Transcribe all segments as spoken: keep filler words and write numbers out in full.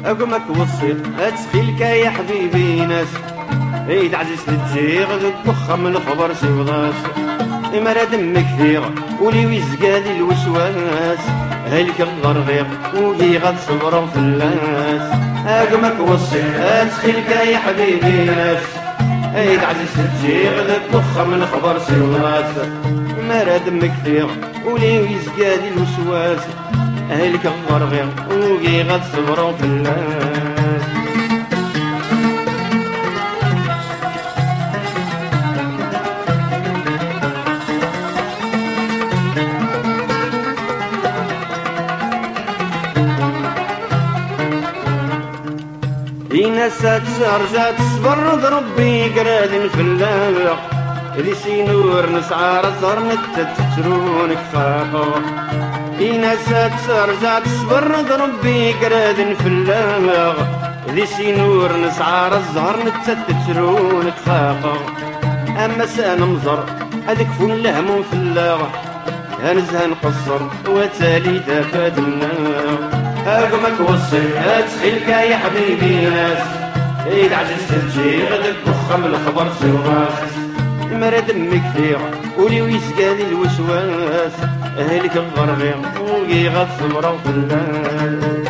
أقومك وصيت أتخيلك يا حبيبي ناس عيد عزيز تجي غدك وخا من الخبر سيوضاس إمرا دم كثير ولي ويزقالي الوسواس هلك الغرغيق ولي غاد صبروا في الناس أقومك وصيت أتخيلك يا حبيبي ناس عيد عزيز تجي غدك وخا من الخبر سيوضاس إمرا دم كثير ولي ويزقالي الوسواس هلك الغرغيق ولي غاد صبروا في الناس ناسات رجعت تصبر ربي قراد في اللامع لي سينور نسعى رزر نتتترونك فاقو ناسات رجعت تصبر ربي قراد في اللامع لي سينور نسعى رزر نتتترونك فاقو اما سانا مزر هذاك فون لهم في اللاغ هنزها نقصر وتالي دافات النار أقومك وصي أتخيلك يا حبيبي ناس عيد عزيز تجي غدك وخا من الخبر سواس مرا دم كثير ولي ويسقالي الوسواس أهلك الغرغير وقي غاد صبروا في الناس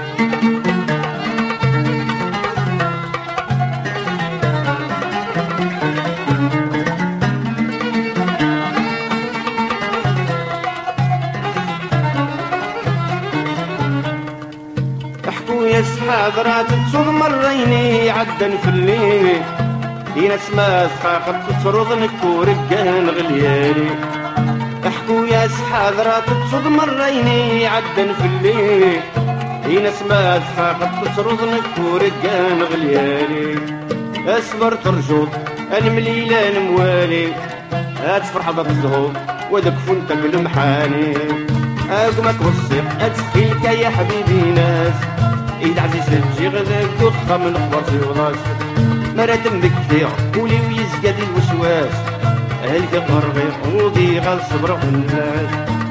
يا سحاب رات تصوض مريني عدن في الليل يا نسمة ثقاقت تفرض نكور الجان غلياني احكوا يا سحاب رات تصوض مريني عدن في الليل يا نسمة ثقاقت تفرض نكور الجان غلياني اصبر ترجوط المليلة الموالي اتفرح ضد الزهور ودك فنتك المحاني اقومك وصيق اتخيلك يا حبيبي ناس عيد عزيز تجي غداك وخا من الخبر سيوضاس مرا دمك كثير ولي ويزقاد الوسواس هلك الغرغيق وضي غال صبر الناس